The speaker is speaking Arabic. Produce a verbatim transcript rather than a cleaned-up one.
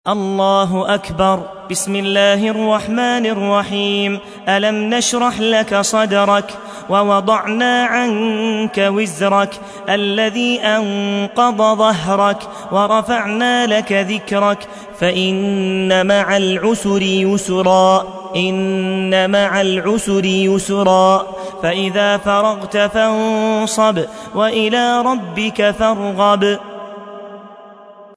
الله أكبر. بسم الله الرحمن الرحيم. ألم نشرح لك صدرك ووضعنا عنك وزرك الذي أنقض ظهرك ورفعنا لك ذكرك فإن مع العسر يسرا إن مع العسر يسرا فإذا فرغت فانصب وإلى ربك فارغب.